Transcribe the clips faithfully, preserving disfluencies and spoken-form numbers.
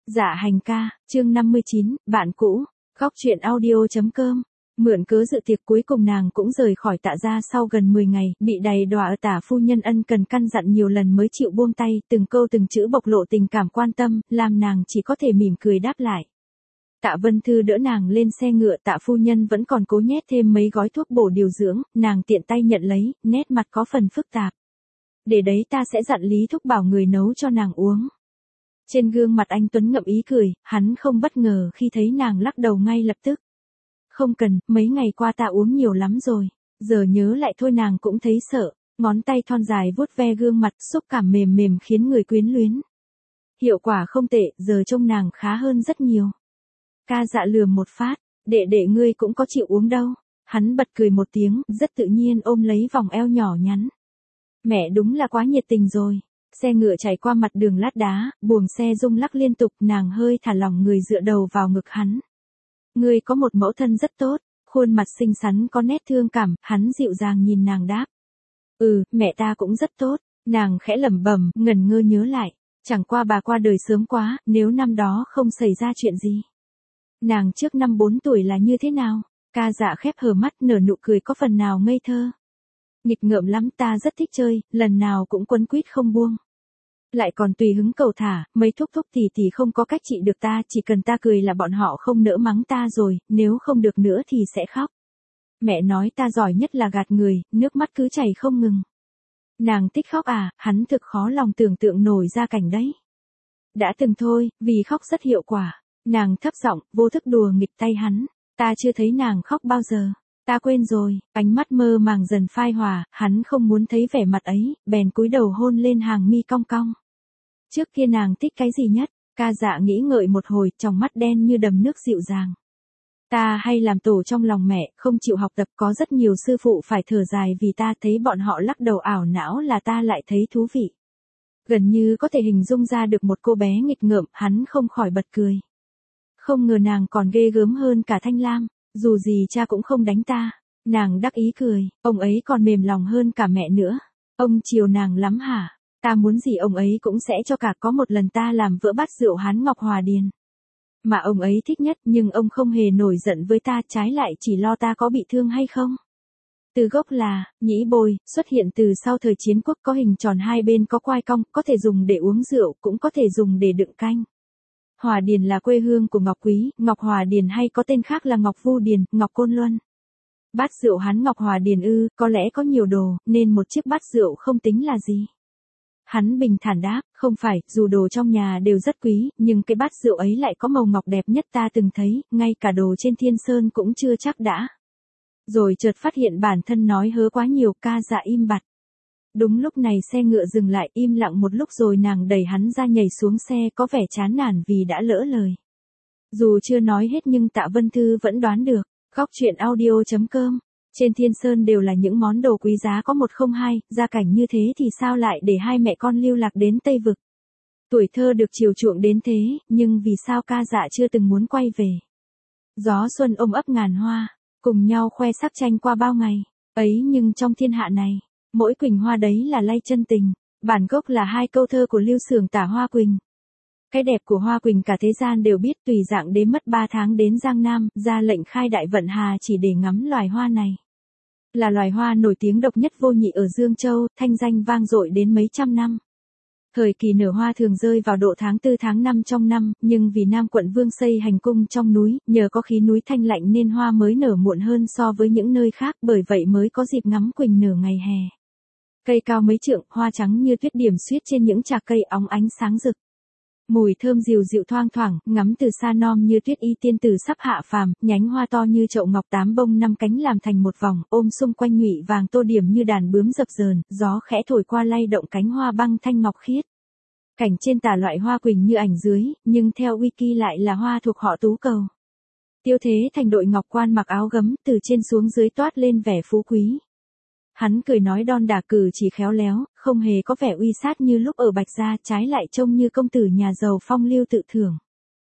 Dạ hành ca, chương năm mươi chín, bạn cũ, góc truyện audio.com. Mượn cớ dự tiệc cuối cùng nàng cũng rời khỏi Tạ gia sau gần mười ngày, bị đầy đọa ở Tạ phu nhân ân cần căn dặn nhiều lần mới chịu buông tay, từng câu từng chữ bộc lộ tình cảm quan tâm, làm nàng chỉ có thể mỉm cười đáp lại. Tạ Vân Thư đỡ nàng lên xe ngựa, Tạ phu nhân vẫn còn cố nhét thêm mấy gói thuốc bổ điều dưỡng, nàng tiện tay nhận lấy, nét mặt có phần phức tạp. Để đấy ta sẽ dặn Lý Thúc bảo người nấu cho nàng uống. Trên gương mặt anh Tuấn ngậm ý cười, hắn không bất ngờ khi thấy nàng lắc đầu ngay lập tức. Không cần, mấy ngày qua ta uống nhiều lắm rồi, giờ nhớ lại thôi nàng cũng thấy sợ, ngón tay thon dài vuốt ve gương mặt, xúc cảm mềm mềm khiến người quyến luyến. Hiệu quả không tệ, giờ trông nàng khá hơn rất nhiều. Ca dạ lườm một phát, đệ đệ ngươi cũng có chịu uống đâu. Hắn bật cười một tiếng, rất tự nhiên ôm lấy vòng eo nhỏ nhắn. Mẹ đúng là quá nhiệt tình rồi. Xe ngựa chạy qua mặt đường lát đá, buồng xe rung lắc liên tục, nàng hơi thả lỏng người dựa đầu vào ngực hắn. Ngươi có một mẫu thân rất tốt, khuôn mặt xinh xắn có nét thương cảm, hắn dịu dàng nhìn nàng đáp. Ừ, mẹ ta cũng rất tốt, nàng khẽ lẩm bẩm, ngẩn ngơ nhớ lại, chẳng qua bà qua đời sớm quá, nếu năm đó không xảy ra chuyện gì. Nàng trước năm bốn tuổi là như thế nào? Ca dạ khép hờ mắt nở nụ cười có phần nào ngây thơ. Nghịch ngợm lắm, ta rất thích chơi, lần nào cũng quấn quýt không buông. Lại còn tùy hứng cầu thả, mấy thúc thúc thì thì không có cách trị được ta, chỉ cần ta cười là bọn họ không nỡ mắng ta rồi, nếu không được nữa thì sẽ khóc. Mẹ nói ta giỏi nhất là gạt người, nước mắt cứ chảy không ngừng. Nàng thích khóc à, hắn thực khó lòng tưởng tượng nổi ra cảnh đấy. Đã từng thôi, vì khóc rất hiệu quả. Nàng thấp giọng, vô thức đùa nghịch tay hắn, ta chưa thấy nàng khóc bao giờ. Ta quên rồi, ánh mắt mơ màng dần phai hòa, hắn không muốn thấy vẻ mặt ấy, bèn cúi đầu hôn lên hàng mi cong cong. Trước kia nàng thích cái gì nhất? Ca dạ nghĩ ngợi một hồi, trong mắt đen như đầm nước dịu dàng. Ta hay làm tổ trong lòng mẹ, không chịu học tập, có rất nhiều sư phụ phải thở dài vì ta, thấy bọn họ lắc đầu ảo não là ta lại thấy thú vị. Gần như có thể hình dung ra được một cô bé nghịch ngợm, hắn không khỏi bật cười. Không ngờ nàng còn ghê gớm hơn cả Thanh Lam. Dù gì cha cũng không đánh ta. Nàng đắc ý cười, ông ấy còn mềm lòng hơn cả mẹ nữa. Ông chiều nàng lắm hả? Ta muốn gì ông ấy cũng sẽ cho cả, có một lần ta làm vỡ bát rượu Hán Ngọc Hòa Điền. Mà ông ấy thích nhất, nhưng ông không hề nổi giận với ta, trái lại chỉ lo ta có bị thương hay không. Từ gốc là, nhĩ bồi, xuất hiện từ sau thời chiến quốc, có hình tròn hai bên có quai cong, có thể dùng để uống rượu, cũng có thể dùng để đựng canh. Hòa Điền là quê hương của Ngọc Quý, Ngọc Hòa Điền hay có tên khác là Ngọc Vu Điền, Ngọc Côn Luân. Bát rượu Hán Ngọc Hòa Điền ư, có lẽ có nhiều đồ, nên một chiếc bát rượu không tính là gì. Hắn bình thản đáp, không phải, dù đồ trong nhà đều rất quý, nhưng cái bát rượu ấy lại có màu ngọc đẹp nhất ta từng thấy, ngay cả đồ trên Thiên Sơn cũng chưa chắc đã. Rồi chợt phát hiện bản thân nói hớ quá nhiều, ca dạ im bặt. Đúng lúc này xe ngựa dừng lại, im lặng một lúc rồi nàng đẩy hắn ra nhảy xuống xe, có vẻ chán nản vì đã lỡ lời. Dù chưa nói hết nhưng Tạ Vân Thư vẫn đoán được. Góc truyện audio.com. Trên Thiên Sơn đều là những món đồ quý giá có một không hai, gia cảnh như thế thì sao lại để hai mẹ con lưu lạc đến Tây Vực. Tuổi thơ được chiều chuộng đến thế, nhưng vì sao ca dạ chưa từng muốn quay về. Gió xuân ôm ấp ngàn hoa, cùng nhau khoe sắc tranh qua bao ngày. Ấy nhưng trong thiên hạ này, mỗi quỳnh hoa đấy là lay chân tình. Bản gốc là hai câu thơ của Lưu Xưởng tả Hoa Quỳnh. Cái đẹp của Hoa Quỳnh cả thế gian đều biết, tùy dạng đế mất ba tháng đến Giang Nam, ra lệnh khai đại vận hà chỉ để ngắm loài hoa này. Là loài hoa nổi tiếng độc nhất vô nhị ở Dương Châu, thanh danh vang dội đến mấy trăm năm. Thời kỳ nở hoa thường rơi vào độ tháng tư tháng năm trong năm, nhưng vì Nam quận Vương xây hành cung trong núi, nhờ có khí núi thanh lạnh nên hoa mới nở muộn hơn so với những nơi khác, bởi vậy mới có dịp ngắm quỳnh nở ngày hè. Cây cao mấy trượng, hoa trắng như tuyết điểm xuyết trên những chạc cây óng ánh sáng rực. Mùi thơm dịu dịu thoang thoảng, ngắm từ xa non như tuyết y tiên tử sắp hạ phàm, nhánh hoa to như chậu ngọc tám bông năm cánh làm thành một vòng, ôm xung quanh nhụy vàng tô điểm như đàn bướm dập dờn, gió khẽ thổi qua lay động cánh hoa băng thanh ngọc khiết. Cảnh trên tả loại hoa quỳnh như ảnh dưới, nhưng theo wiki lại là hoa thuộc họ Tú Cầu. Tiêu Thế Thành đội ngọc quan mặc áo gấm, từ trên xuống dưới toát lên vẻ phú quý. Hắn cười nói đon đả, cử chỉ khéo léo, không hề có vẻ uy sát như lúc ở Bạch Gia, trái lại trông như công tử nhà giàu phong lưu tự thưởng.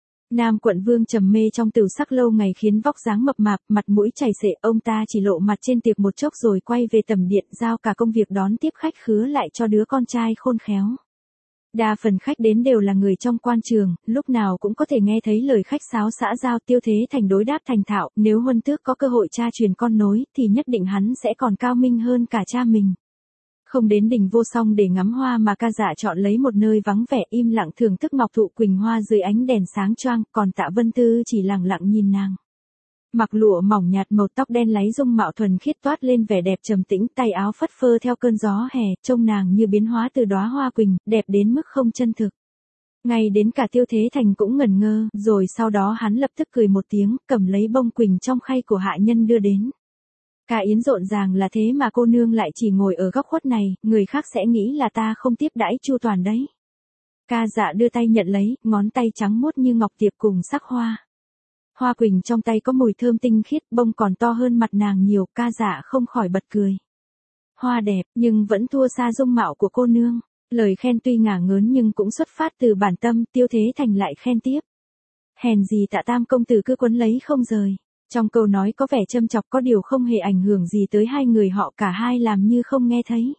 Nam quận Vương trầm mê trong tửu sắc lâu ngày khiến vóc dáng mập mạp, mặt mũi chảy xệ, ông ta chỉ lộ mặt trên tiệc một chốc rồi quay về tầm điện, giao cả công việc đón tiếp khách khứa lại cho đứa con trai khôn khéo. Đa phần khách đến đều là người trong quan trường, lúc nào cũng có thể nghe thấy lời khách sáo xã giao. Tiêu Thế Thành đối đáp thành thạo, nếu Huân Tước có cơ hội cha truyền con nối, thì nhất định hắn sẽ còn cao minh hơn cả cha mình. Không đến đỉnh Vô Song để ngắm hoa mà Ca Dạ chọn lấy một nơi vắng vẻ im lặng thưởng thức ngọc thụ quỳnh hoa dưới ánh đèn sáng choang, còn Tạ Vân Tư chỉ lặng lặng nhìn nàng. Mặc lụa mỏng nhạt màu tóc đen láy dung mạo thuần khiết toát lên vẻ đẹp trầm tĩnh, tay áo phất phơ theo cơn gió hè, trông nàng như biến hóa từ đóa hoa quỳnh, đẹp đến mức không chân thực. Ngay đến cả Tiêu Thế Thành cũng ngẩn ngơ, rồi sau đó hắn lập tức cười một tiếng, cầm lấy bông quỳnh trong khay của hạ nhân đưa đến. Cả yến rộn ràng là thế mà cô nương lại chỉ ngồi ở góc khuất này, người khác sẽ nghĩ là ta không tiếp đãi chu toàn đấy. Ca Dạ đưa tay nhận lấy, ngón tay trắng muốt như ngọc tiệp cùng sắc hoa. Hoa quỳnh trong tay có mùi thơm tinh khiết, bông còn to hơn mặt nàng nhiều, Ca Dạ không khỏi bật cười. Hoa đẹp, nhưng vẫn thua xa dung mạo của cô nương. Lời khen tuy ngả ngớn nhưng cũng xuất phát từ bản tâm. Tiêu Thế Thành lại khen tiếp. Hèn gì Tạ tam công tử cứ quấn lấy không rời. Trong câu nói có vẻ châm chọc, có điều không hề ảnh hưởng gì tới hai người họ, cả hai làm như không nghe thấy.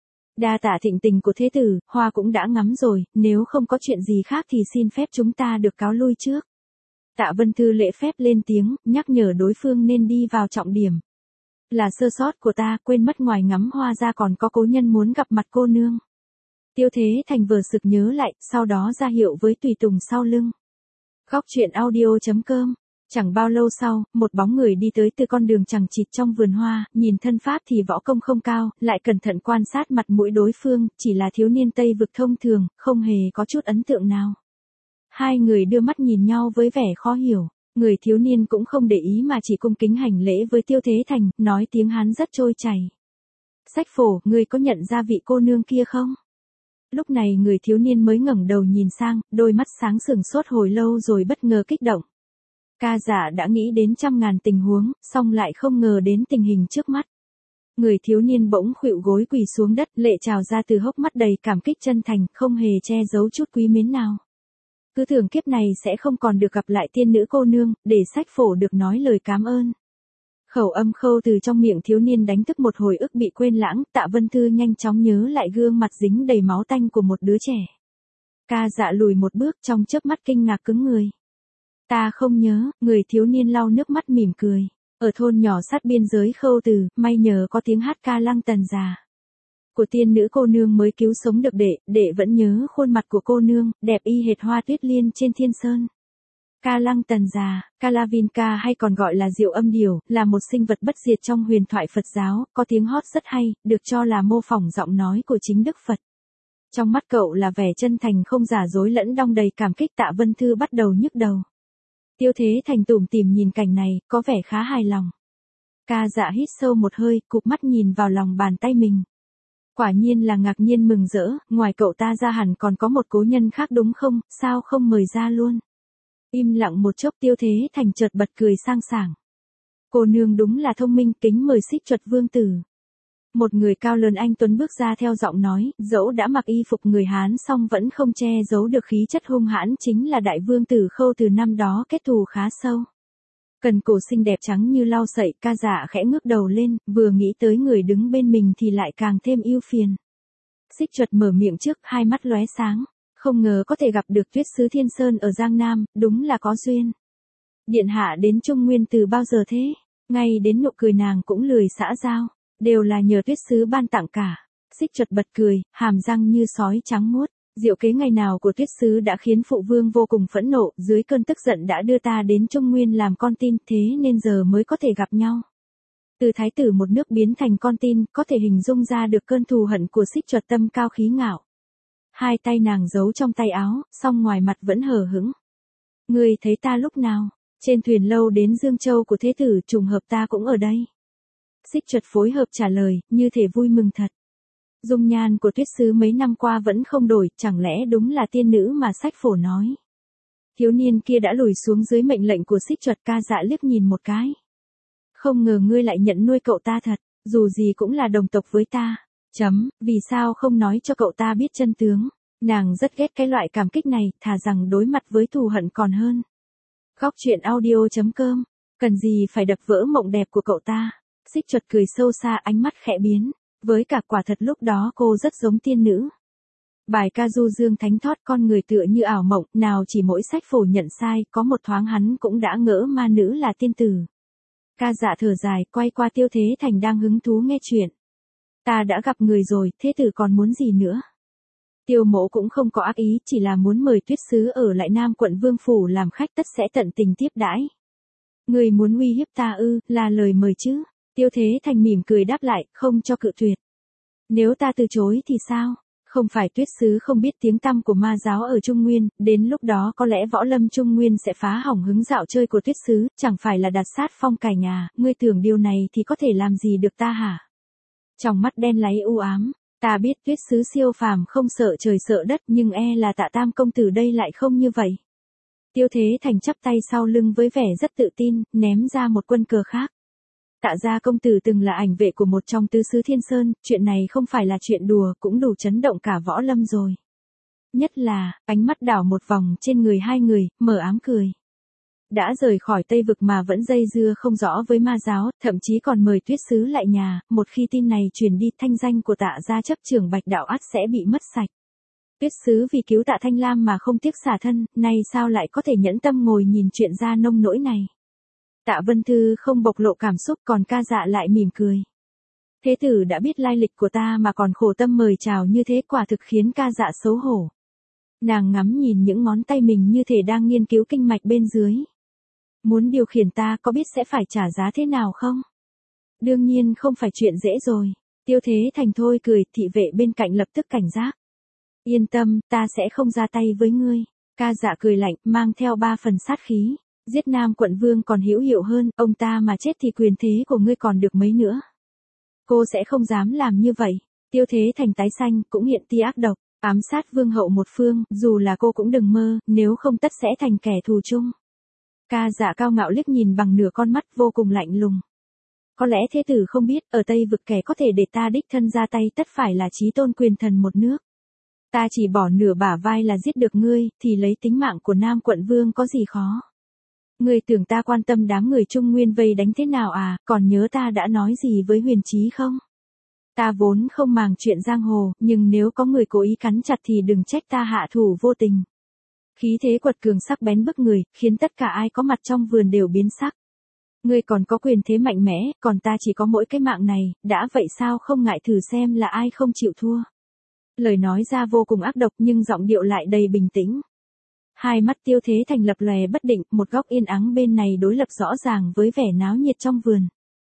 Đa tạ thịnh tình của thế tử, hoa cũng đã ngắm rồi, nếu không có chuyện gì khác thì xin phép chúng ta được cáo lui trước. Tạ Vân Thư lễ phép lên tiếng, nhắc nhở đối phương nên đi vào trọng điểm. Là sơ sót của ta, quên mất ngoài ngắm hoa ra còn có cố nhân muốn gặp mặt cô nương. Tiêu Thế Thành vừa sực nhớ lại, sau đó ra hiệu với tùy tùng sau lưng. Góc truyện audio chấm com. Chẳng bao lâu sau, một bóng người đi tới từ con đường chằng chịt trong vườn hoa, nhìn thân pháp thì võ công không cao, lại cẩn thận quan sát mặt mũi đối phương, chỉ là thiếu niên Tây vực thông thường, không hề có chút ấn tượng nào. Hai người đưa mắt nhìn nhau với vẻ khó hiểu, người thiếu niên cũng không để ý mà chỉ cung kính hành lễ với Tiêu Thế Thành, nói tiếng Hán rất trôi chảy. Sách phổ, ngươi có nhận ra vị cô nương kia không? Lúc này người thiếu niên mới ngẩng đầu nhìn sang, đôi mắt sáng sừng sốt hồi lâu rồi bất ngờ kích động. Ca Dạ đã nghĩ đến trăm ngàn tình huống, song lại không ngờ đến tình hình trước mắt. Người thiếu niên bỗng khuỵu gối quỳ xuống đất, lệ trào ra từ hốc mắt đầy cảm kích chân thành, không hề che giấu chút quý mến nào. Cứ tưởng kiếp này sẽ không còn được gặp lại tiên nữ cô nương, để sách phổ được nói lời cảm ơn. Khẩu âm khâu từ trong miệng thiếu niên đánh thức một hồi ức bị quên lãng, Tạ Vân Thư nhanh chóng nhớ lại gương mặt dính đầy máu tanh của một đứa trẻ. Ca Dạ lùi một bước, trong chớp mắt kinh ngạc cứng người. Ta không nhớ, người thiếu niên lau nước mắt mỉm cười. Ở thôn nhỏ sát biên giới khâu từ, may nhờ có tiếng hát ca lăng tần già của tiên nữ cô nương mới cứu sống được đệ, đệ vẫn nhớ khuôn mặt của cô nương, đẹp y hệt hoa tuyết liên trên thiên sơn. Ca lăng tần già, Kalavinka hay còn gọi là diệu âm điểu, là một sinh vật bất diệt trong huyền thoại Phật giáo, có tiếng hót rất hay, được cho là mô phỏng giọng nói của chính Đức Phật. Trong mắt cậu là vẻ chân thành không giả dối lẫn đong đầy cảm kích. Tạ Vân Thư bắt đầu nhức đầu. Tiêu Thế Thành tủm tỉm nhìn cảnh này, có vẻ khá hài lòng. Ca Dạ hít sâu một hơi, cụp mắt nhìn vào lòng bàn tay mình. Quả nhiên là ngạc nhiên mừng rỡ, ngoài cậu ta ra hẳn còn có một cố nhân khác đúng không, sao không mời ra luôn. Im lặng một chốc Tiêu Thế Thành chợt bật cười sang sảng. Cô nương đúng là thông minh, kính mời Xích Chuột vương tử. Một người cao lớn anh tuấn bước ra theo giọng nói, dẫu đã mặc y phục người Hán song vẫn không che giấu được khí chất hung hãn, chính là đại vương tử Khâu từ năm đó kết thù khá sâu. Cần cổ xinh đẹp trắng như lau sậy, Ca Dạ khẽ ngước đầu lên, vừa nghĩ tới người đứng bên mình thì lại càng thêm ưu phiền. Xích Chuột mở miệng trước, hai mắt lóe sáng, không ngờ có thể gặp được Tuyết sứ Thiên Sơn ở Giang Nam, đúng là có duyên. Điện hạ đến Trung Nguyên từ bao giờ thế? Ngay đến nụ cười nàng cũng lười xã giao. Đều là nhờ Tuyết sứ ban tặng cả. Xích Chuột bật cười, hàm răng như sói trắng muốt. Diệu kế ngày nào của Tuyết sứ đã khiến phụ vương vô cùng phẫn nộ, dưới cơn tức giận đã đưa ta đến Trung Nguyên làm con tin, thế nên giờ mới có thể gặp nhau. Từ thái tử một nước biến thành con tin, có thể hình dung ra được cơn thù hận của Xích Chuột tâm cao khí ngạo. Hai tay nàng giấu trong tay áo, song ngoài mặt vẫn hờ hững. Ngươi thấy ta lúc nào? Trên thuyền lâu đến Dương Châu của thế tử, trùng hợp ta cũng ở đây. Xích Chuột phối hợp trả lời, như thể vui mừng thật. Dung nhan của Tuyết sứ mấy năm qua vẫn không đổi, chẳng lẽ đúng là tiên nữ mà sách phổ nói. Thiếu niên kia đã lùi xuống dưới mệnh lệnh của Xích Chuột. Ca Dạ liếc nhìn một cái. Không ngờ ngươi lại nhận nuôi cậu ta thật, dù gì cũng là đồng tộc với ta. Chấm, vì sao không nói cho cậu ta biết chân tướng. Nàng rất ghét cái loại cảm kích này, thà rằng đối mặt với thù hận còn hơn. Góc truyện audio chấm com, cần gì phải đập vỡ mộng đẹp của cậu ta. Xích Chuột cười sâu xa, ánh mắt khẽ biến. Với cả quả thật lúc đó cô rất giống tiên nữ. Bài ca du dương thánh thót con người tựa như ảo mộng, nào chỉ mỗi sách phổ nhận sai, có một thoáng hắn cũng đã ngỡ ma nữ là tiên tử. Ca Dạ thở dài, quay qua Tiêu Thế Thành đang hứng thú nghe chuyện. Ta đã gặp người rồi, thế tử còn muốn gì nữa? Tiêu Mỗ cũng không có ác ý, chỉ là muốn mời Tuyết Sứ ở lại Nam quận Vương phủ làm khách, tất sẽ tận tình tiếp đãi. Người muốn uy hiếp ta ư, là lời mời chứ? Tiêu Thế Thành mỉm cười đáp lại, không cho cự tuyệt. Nếu ta từ chối thì sao? Không phải Tuyết Sứ không biết tiếng tăm của ma giáo ở Trung Nguyên, đến lúc đó có lẽ võ lâm Trung Nguyên sẽ phá hỏng hứng dạo chơi của Tuyết Sứ, chẳng phải là đặt sát phong cảnh à, ngươi tưởng điều này thì có thể làm gì được ta hả? Trong mắt đen láy u ám, ta biết Tuyết Sứ siêu phàm không sợ trời sợ đất, nhưng e là Tạ Tam công tử đây lại không như vậy. Tiêu Thế Thành chắp tay sau lưng với vẻ rất tự tin, ném ra một quân cờ khác. Tạ gia công tử từng là ảnh vệ của một trong tứ sứ Thiên Sơn, chuyện này không phải là chuyện đùa, cũng đủ chấn động cả võ lâm rồi. Nhất là, ánh mắt đảo một vòng trên người hai người, mờ ám cười. Đã rời khỏi Tây Vực mà vẫn dây dưa không rõ với ma giáo, thậm chí còn mời Tuyết Sứ lại nhà, một khi tin này truyền đi, thanh danh của Tạ gia chấp trưởng Bạch Đạo ắt sẽ bị mất sạch. Tuyết Sứ vì cứu Tạ Thanh Lam mà không tiếc xả thân, nay sao lại có thể nhẫn tâm ngồi nhìn chuyện ra nông nỗi này. Tạ Vân Thư không bộc lộ cảm xúc, còn Ca Dạ lại mỉm cười. Thế tử đã biết lai lịch của ta mà còn khổ tâm mời chào như thế, quả thực khiến Ca Dạ xấu hổ. Nàng ngắm nhìn những ngón tay mình như thể đang nghiên cứu kinh mạch bên dưới. Muốn điều khiển ta có biết sẽ phải trả giá thế nào không? Đương nhiên không phải chuyện dễ rồi. Tiêu Thế Thành thôi cười, thị vệ bên cạnh lập tức cảnh giác. Yên tâm, ta sẽ không ra tay với ngươi. Ca Dạ cười lạnh, mang theo ba phần sát khí. Giết Nam quận Vương còn hữu hiệu hơn, ông ta mà chết thì quyền thế của ngươi còn được mấy nữa. Cô sẽ không dám làm như vậy. Tiêu Thế Thành tái xanh, cũng hiện tia ác độc, ám sát Vương hậu một phương, dù là cô cũng đừng mơ, nếu không tất sẽ thành kẻ thù chung. Ca Dạ cao ngạo liếc nhìn bằng nửa con mắt vô cùng lạnh lùng. Có lẽ thế tử không biết, ở Tây Vực kẻ có thể để ta đích thân ra tay tất phải là chí tôn quyền thần một nước. Ta chỉ bỏ nửa bả vai là giết được ngươi, thì lấy tính mạng của Nam quận Vương có gì khó. Ngươi tưởng ta quan tâm đám người Trung Nguyên vây đánh thế nào à, còn nhớ ta đã nói gì với Huyền Chí không? Ta vốn không màng chuyện giang hồ, nhưng nếu có người cố ý cắn chặt thì đừng trách ta hạ thủ vô tình. Khí thế quật cường sắc bén bức người, khiến tất cả ai có mặt trong vườn đều biến sắc. Ngươi còn có quyền thế mạnh mẽ, còn ta chỉ có mỗi cái mạng này, đã vậy sao không ngại thử xem là ai không chịu thua. Lời nói ra vô cùng ác độc nhưng giọng điệu lại đầy bình tĩnh. Hai mắt Tiêu Thế Thành lập lòe bất định, một góc yên ắng bên này đối lập rõ ràng với vẻ náo nhiệt trong vườn.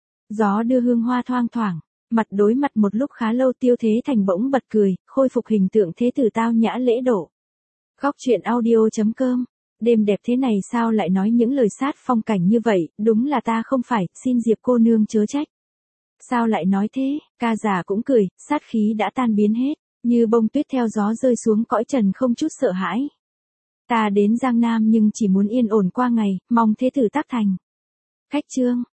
Gió đưa hương hoa thoang thoảng, mặt đối mặt một lúc khá lâu Tiêu Thế Thành bỗng bật cười, khôi phục hình tượng thế tử tao nhã lễ độ. Góc truyện audio chấm com, đêm đẹp thế này sao lại nói những lời sát phong cảnh như vậy, đúng là ta không phải, xin Diệp cô nương chớ trách. Sao lại nói thế, Ca Dạ cũng cười, sát khí đã tan biến hết, như bông tuyết theo gió rơi xuống cõi trần không chút sợ hãi. Ta đến Giang Nam nhưng chỉ muốn yên ổn qua ngày, mong thế tử tác thành. Khách trương.